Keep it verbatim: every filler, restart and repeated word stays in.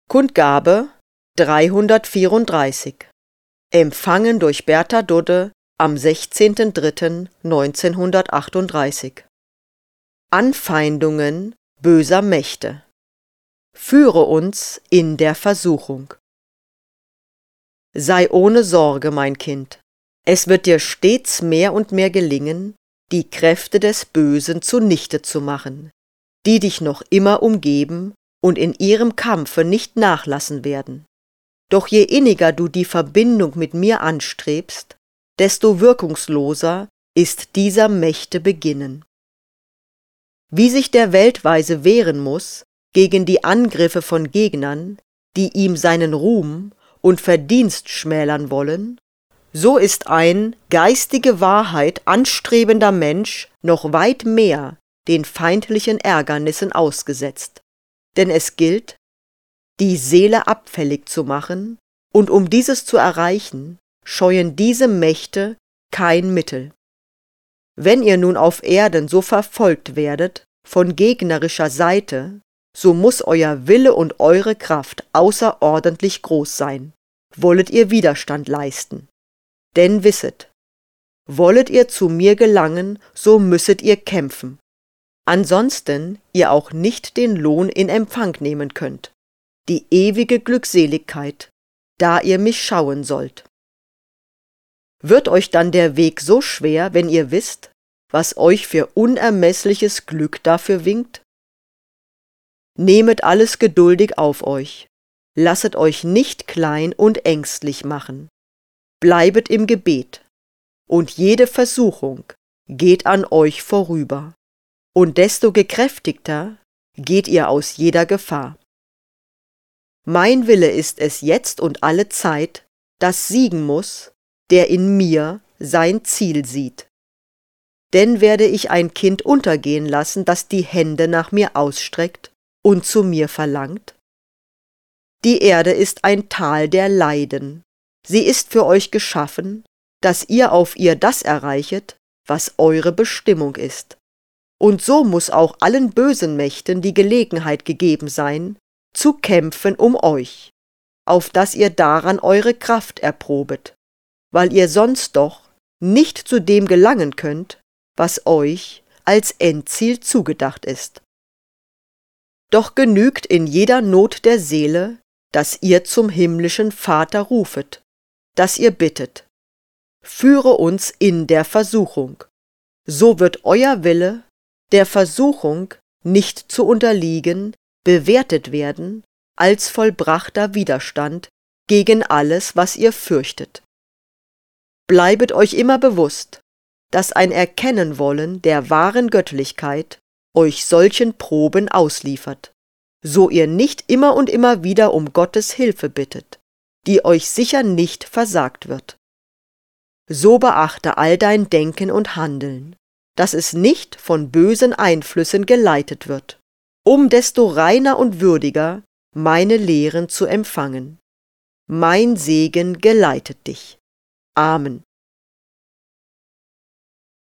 Kundgabe dreihundertvierunddreißig. Empfangen durch Bertha Dudde am sechzehnten dritten neunzehnhundertachtunddreißig. Anfeindungen böser Mächte. Führe uns in der Versuchung. Sei ohne Sorge, mein Kind. Es wird dir stets mehr und mehr gelingen, die Kräfte des Bösen zunichte zu machen, die dich noch immer umgeben und in ihrem Kampfe nicht nachlassen werden. Doch je inniger du die Verbindung mit mir anstrebst, desto wirkungsloser ist dieser Mächte Beginnen. Wie sich der Weltweise wehren muss gegen die Angriffe von Gegnern, die ihm seinen Ruhm und Verdienst schmälern wollen, so ist ein geistige Wahrheit anstrebender Mensch noch weit mehr den feindlichen Ärgernissen ausgesetzt. Denn es gilt, die Seele abfällig zu machen, und um dieses zu erreichen, scheuen diese Mächte kein Mittel. Wenn ihr nun auf Erden so verfolgt werdet von gegnerischer Seite, so muß euer Wille und eure Kraft außerordentlich groß sein, wollet ihr Widerstand leisten. Denn wisset, wollet ihr zu mir gelangen, so müsset ihr kämpfen, ansonsten ihr auch nicht den Lohn in Empfang nehmen könnt, die ewige Glückseligkeit, da ihr mich schauen sollt. Wird euch dann der Weg so schwer, wenn ihr wisst, was euch für unermeßliches Glück dafür winkt? Nehmet alles geduldig auf euch, lasset euch nicht klein und ängstlich machen, bleibet im Gebet, und jede Versuchung geht an euch vorüber, und desto gekräftigter geht ihr aus jeder Gefahr. Mein Wille ist es jetzt und alle Zeit, dass siegen muß, der in mir sein Ziel sieht. Denn werde ich ein Kind untergehen lassen, das die Hände nach mir ausstreckt und zu mir verlangt? Die Erde ist ein Tal der Leiden. Sie ist für euch geschaffen, dass ihr auf ihr das erreichet, was eure Bestimmung ist. Und so muß auch allen bösen Mächten die Gelegenheit gegeben sein, zu kämpfen um euch, auf dass ihr daran eure Kraft erprobet, weil ihr sonst doch nicht zu dem gelangen könnt, was euch als Endziel zugedacht ist. Doch genügt in jeder Not der Seele, dass ihr zum himmlischen Vater rufet, dass ihr bittet, führe uns in der Versuchung, so wird euer Wille, der Versuchung nicht zu unterliegen, bewertet werden als vollbrachter Widerstand gegen alles, was ihr fürchtet. Bleibet euch immer bewusst, dass ein Erkennen wollen der wahren Göttlichkeit euch solchen Proben ausliefert, so ihr nicht immer und immer wieder um Gottes Hilfe bittet, die euch sicher nicht versagt wird. So beachte all dein Denken und Handeln, dass es nicht von bösen Einflüssen geleitet wird, um desto reiner und würdiger meine Lehren zu empfangen. Mein Segen geleitet dich. Amen.